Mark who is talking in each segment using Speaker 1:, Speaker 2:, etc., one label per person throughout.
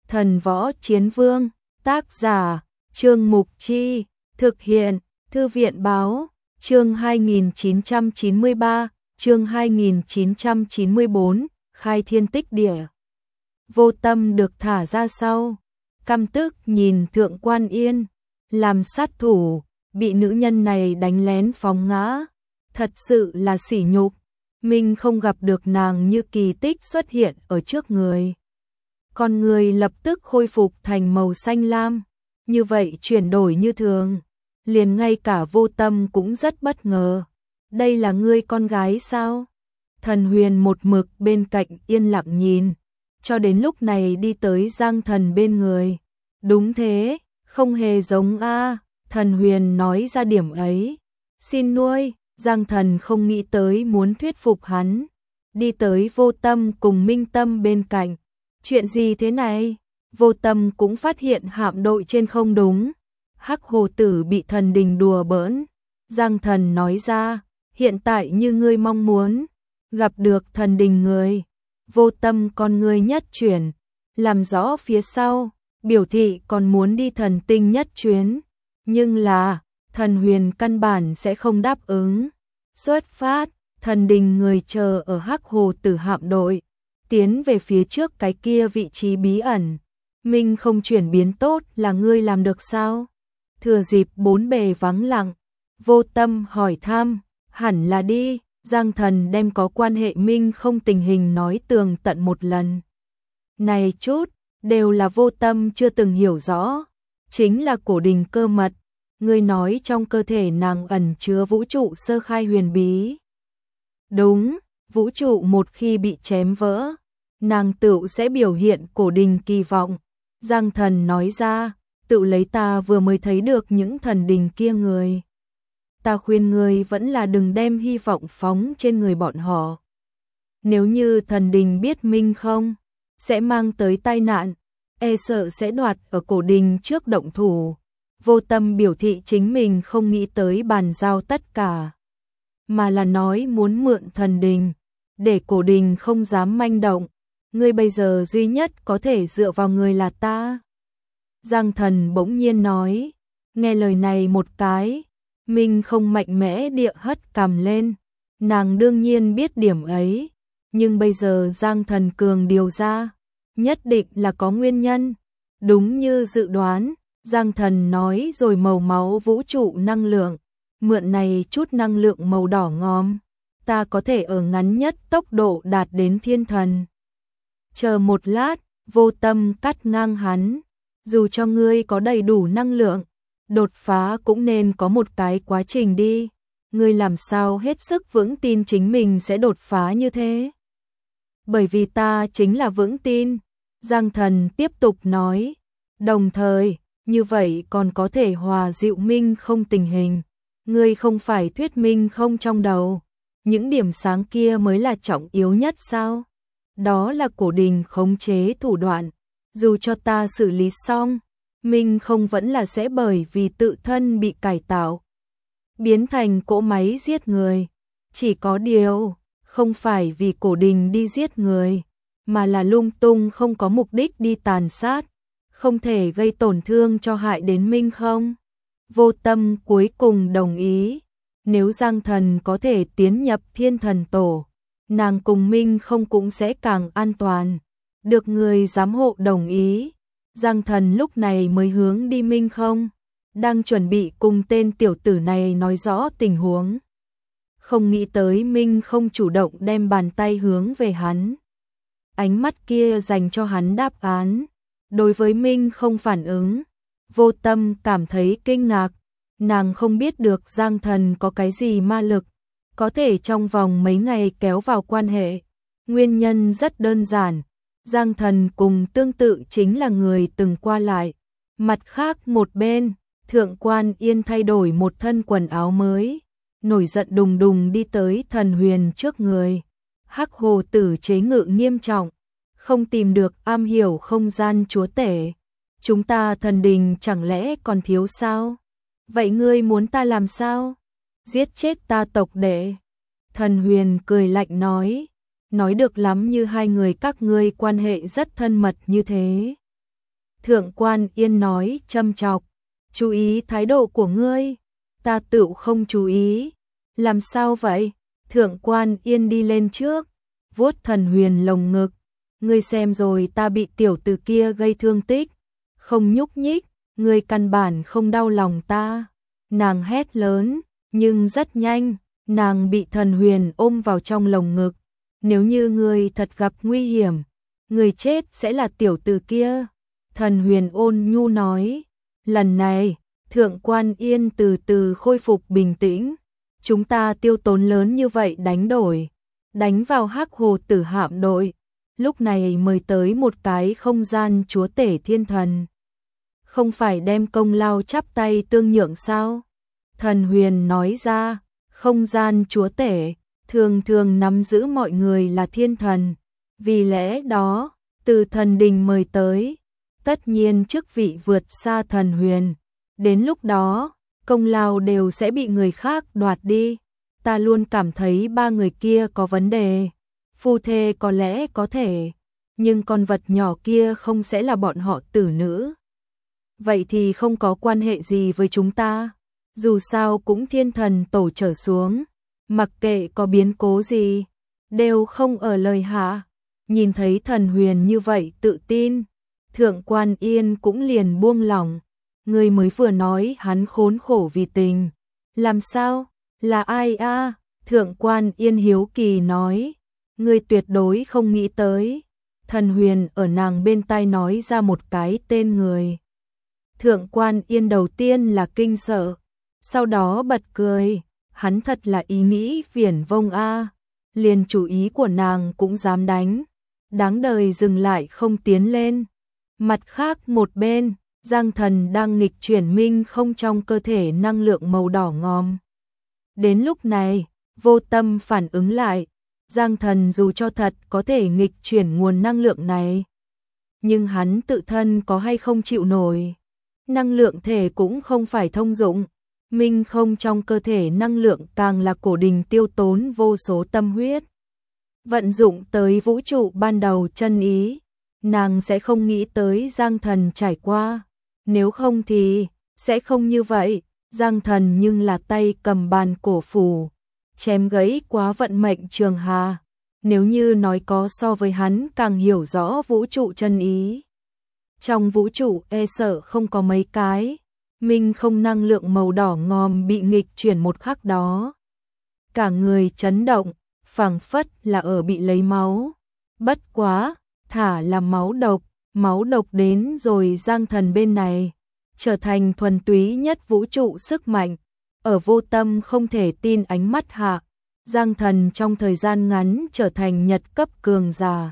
Speaker 1: Thần Võ Chiến Vương, tác giả, Trương Mục Chi, thực hiện, Thư viện Báo, chương 2993, chương 2994, khai thiên tích địa. Vô Tâm được thả ra sau, căm tức nhìn Thượng Quan Yên, làm sát thủ, bị nữ nhân này đánh lén phóng ngã, thật sự là sỉ nhục. Minh không gặp được nàng như kỳ tích xuất hiện ở trước người. Con người lập tức khôi phục thành màu xanh lam, như vậy chuyển đổi như thường. Liền ngay cả Vô Tâm cũng rất bất ngờ. Đây là ngươi con gái sao? Thần Huyền một mực bên cạnh yên lặng nhìn, cho đến lúc này đi tới Giang Thần bên người. Đúng thế, không hề giống a. Thần Huyền nói ra điểm ấy. Xin nuôi. Giang Thần không nghĩ tới muốn thuyết phục hắn. Đi tới Vô Tâm cùng Minh Tâm bên cạnh. Chuyện gì thế này? Vô Tâm cũng phát hiện hạm đội trên không đúng. Hắc hồ tử bị thần đình đùa bỡn. Giang Thần nói ra, hiện tại như ngươi mong muốn, gặp được thần đình người. Vô Tâm con ngươi nhất chuyển, làm rõ phía sau, biểu thị còn muốn đi thần tinh nhất chuyến. Nhưng là, thần Huyền căn bản sẽ không đáp ứng. Xuất phát, thần đình người chờ ở Hắc hồ tử hạm đội, tiến về phía trước cái kia vị trí bí ẩn. Minh không chuyển biến tốt là ngươi làm được sao? Thừa dịp bốn bề vắng lặng, Vô Tâm hỏi thăm, hẳn là đi. Giang Thần đem có quan hệ Minh không tình hình nói tường tận một lần. Này chút, đều là Vô Tâm chưa từng hiểu rõ, chính là cổ đình cơ mật. Ngươi nói trong cơ thể nàng ẩn chứa vũ trụ sơ khai huyền bí. Đúng, vũ trụ một khi bị chém vỡ, nàng tựu sẽ biểu hiện cổ đình kỳ vọng. Giang Thần nói ra, tự lấy ta vừa mới thấy được những thần đình kia người. Ta khuyên ngươi vẫn là đừng đem hy vọng phóng trên người bọn họ. Nếu như thần đình biết Minh không, sẽ mang tới tai nạn, e sợ sẽ đoạt ở cổ đình trước động thủ. Vô Tâm biểu thị chính mình không nghĩ tới bàn giao tất cả, mà là nói muốn mượn thần đình, để cổ đình không dám manh động. Ngươi bây giờ duy nhất có thể dựa vào người là ta. Giang Thần bỗng nhiên nói, nghe lời này một cái, Minh không mạnh mẽ địa hất cằm lên. Nàng đương nhiên biết điểm ấy, nhưng bây giờ Giang Thần cường điều ra, nhất định là có nguyên nhân. Đúng như dự đoán, Giang Thần nói rồi màu máu vũ trụ năng lượng, mượn này chút năng lượng màu đỏ ngòm, ta có thể ở ngắn nhất tốc độ đạt đến thiên thần. Chờ một lát, Vô Tâm cắt ngang hắn, dù cho ngươi có đầy đủ năng lượng, đột phá cũng nên có một cái quá trình đi. Ngươi làm sao hết sức vững tin chính mình sẽ đột phá như thế? Bởi vì ta chính là vững tin. Giang Thần tiếp tục nói, đồng thời, như vậy còn có thể hòa dịu Minh không tình hình. Ngươi không phải thuyết Minh không trong đầu, những điểm sáng kia mới là trọng yếu nhất sao? Đó là cổ đình khống chế thủ đoạn, dù cho ta xử lý xong, Minh không vẫn là sẽ bởi vì tự thân bị cải tạo, biến thành cỗ máy giết người. Chỉ có điều, không phải vì cổ đình đi giết người, mà là lung tung không có mục đích đi tàn sát, không thể gây tổn thương cho hại đến Minh không. Vô Tâm cuối cùng đồng ý, nếu Giang Thần có thể tiến nhập thiên thần tổ, nàng cùng Minh không cũng sẽ càng an toàn. Được người giám hộ đồng ý, Giang Thần lúc này mới hướng đi Minh không, đang chuẩn bị cùng tên tiểu tử này nói rõ tình huống. Không nghĩ tới Minh không chủ động đem bàn tay hướng về hắn. Ánh mắt kia dành cho hắn đáp án. Đối với Minh không phản ứng, Vô Tâm cảm thấy kinh ngạc. Nàng không biết được Giang Thần có cái gì ma lực, có thể trong vòng mấy ngày kéo vào quan hệ. Nguyên nhân rất đơn giản, Giang Thần cùng tương tự chính là người từng qua lại. Mặt khác một bên, Thượng Quan Yên thay đổi một thân quần áo mới, nổi giận đùng đùng đi tới Thần Huyền trước người. Hắc hồ tử chế ngự nghiêm trọng, không tìm được am hiểu không gian chúa tể. Chúng ta thần đình chẳng lẽ còn thiếu sao? Vậy ngươi muốn ta làm sao? Giết chết ta tộc đệ. Thần Huyền cười lạnh nói được lắm, như hai người các ngươi quan hệ rất thân mật như thế. Thượng Quan Yên nói châm chọc, chú ý thái độ của ngươi, ta tựu không chú ý. Làm sao vậy? Thượng Quan Yên đi lên trước, vuốt Thần Huyền lồng ngực, ngươi xem rồi, ta bị tiểu tử kia gây thương tích, không nhúc nhích, ngươi căn bản không đau lòng ta. Nàng hét lớn, nhưng rất nhanh, nàng bị Thần Huyền ôm vào trong lồng ngực. Nếu như ngươi thật gặp nguy hiểm, người chết sẽ là tiểu tử kia. Thần Huyền ôn nhu nói. Lần này, Thượng Quan Yên từ từ khôi phục bình tĩnh. Chúng ta tiêu tốn lớn như vậy đánh vào Hắc Hồ Tử hạm đội, lúc này mời tới một cái không gian chúa tể thiên thần. Không phải đem công lao chắp tay tương nhượng sao? Thần Huyền nói ra, không gian chúa tể thường thường nắm giữ mọi người là thiên thần, vì lẽ đó, từ thần đình mời tới, tất nhiên chức vị vượt xa Thần Huyền. Đến lúc đó, công lao đều sẽ bị người khác đoạt đi. Ta luôn cảm thấy ba người kia có vấn đề. Phu thê có lẽ có thể, nhưng con vật nhỏ kia không sẽ là bọn họ tử nữ. Vậy thì không có quan hệ gì với chúng ta. Dù sao cũng thiên thần tổ trở xuống, mặc kệ có biến cố gì, đều không ở lời hạ. Nhìn thấy Thần Huyền như vậy tự tin, Thượng Quan Yên cũng liền buông lỏng. Người mới vừa nói hắn khốn khổ vì tình. Làm sao? Là ai a? Thượng Quan Yên hiếu kỳ nói. Người tuyệt đối không nghĩ tới. Thần Huyền ở nàng bên tai nói ra một cái tên người. Thượng Quan Yên đầu tiên là kinh sợ, sau đó bật cười. Hắn thật là ý nghĩ viển vông a, liền chủ ý của nàng cũng dám đánh. Đáng đời dừng lại không tiến lên. Mặt khác một bên, Giang Thần đang nghịch chuyển minh không trong cơ thể năng lượng màu đỏ ngòm. Đến lúc này, Vô Tâm phản ứng lại, Giang Thần dù cho thật có thể nghịch chuyển nguồn năng lượng này, nhưng hắn tự thân có hay không chịu nổi. Năng lượng thể cũng không phải thông dụng, minh không trong cơ thể năng lượng càng là cổ đình tiêu tốn vô số tâm huyết. Vận dụng tới vũ trụ ban đầu chân ý, nàng sẽ không nghĩ tới Giang Thần trải qua. Nếu không thì, sẽ không như vậy. Giang Thần nhưng là tay cầm bàn cổ phủ, chém gãy quá vận mệnh Trường Hà. Nếu như nói có so với hắn càng hiểu rõ vũ trụ chân ý, trong vũ trụ e sợ không có mấy cái. Minh không năng lượng màu đỏ ngòm bị nghịch chuyển một khắc đó, cả người chấn động, phảng phất là ở bị lấy máu. Bất quá, thả là máu độc đến rồi Giang Thần bên này, trở thành thuần túy nhất vũ trụ sức mạnh. Ở Vô Tâm không thể tin ánh mắt hạ, Giang Thần trong thời gian ngắn trở thành nhật cấp cường giả.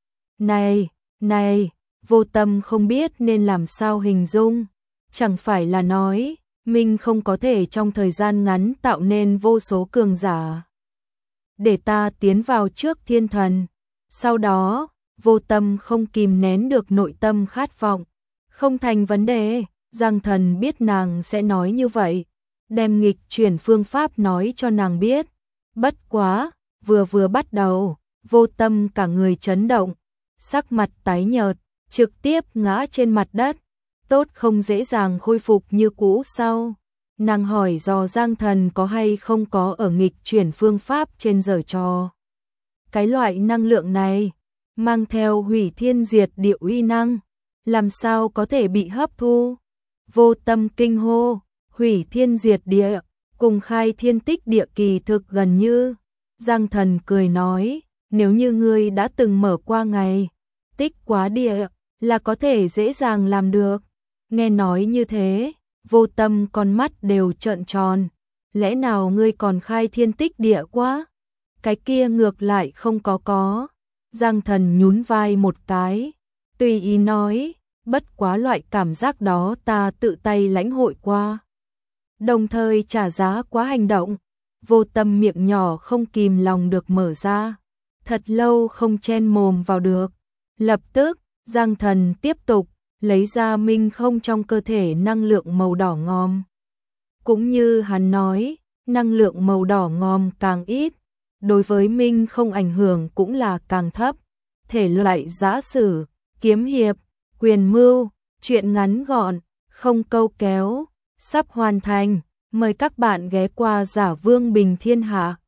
Speaker 1: Này, Vô Tâm không biết nên làm sao hình dung. Chẳng phải là nói, mình không có thể trong thời gian ngắn tạo nên vô số cường giả. Để ta tiến vào trước thiên thần. Sau đó, Vô Tâm không kìm nén được nội tâm khát vọng. Không thành vấn đề, Giang Thần biết nàng sẽ nói như vậy, đem nghịch chuyển phương pháp nói cho nàng biết. Bất quá, vừa bắt đầu, Vô Tâm cả người chấn động, sắc mặt tái nhợt, trực tiếp ngã trên mặt đất. Tốt không dễ dàng khôi phục như cũ sau. Nàng hỏi dò Giang Thần có hay không có ở nghịch chuyển phương pháp trên giở trò. Cái loại năng lượng này, mang theo hủy thiên diệt địa uy năng, làm sao có thể bị hấp thu? Vô Tâm kinh hô, hủy thiên diệt địa, cùng khai thiên tích địa kỳ thực gần như. Giang Thần cười nói, nếu như ngươi đã từng mở qua ngày tích quá địa, là có thể dễ dàng làm được. Nghe nói như thế, Vô Tâm con mắt đều trợn tròn. Lẽ nào ngươi còn khai thiên tích địa quá? Cái kia ngược lại không có. Giang Thần nhún vai một cái, tùy ý nói, bất quá loại cảm giác đó ta tự tay lãnh hội qua. Đồng thời trả giá quá hành động. Vô Tâm miệng nhỏ không kìm lòng được mở ra, thật lâu không chen mồm vào được. Lập tức, Giang Thần tiếp tục lấy ra minh không trong cơ thể năng lượng màu đỏ ngòm. Cũng như hắn nói, năng lượng màu đỏ ngòm càng ít, đối với minh không ảnh hưởng cũng là càng thấp. Thể loại giã sử, kiếm hiệp, quyền mưu, Chuyện ngắn gọn, không câu kéo, sắp hoàn thành. Mời các bạn ghé qua Giả Vương Bình Thiên Hạ.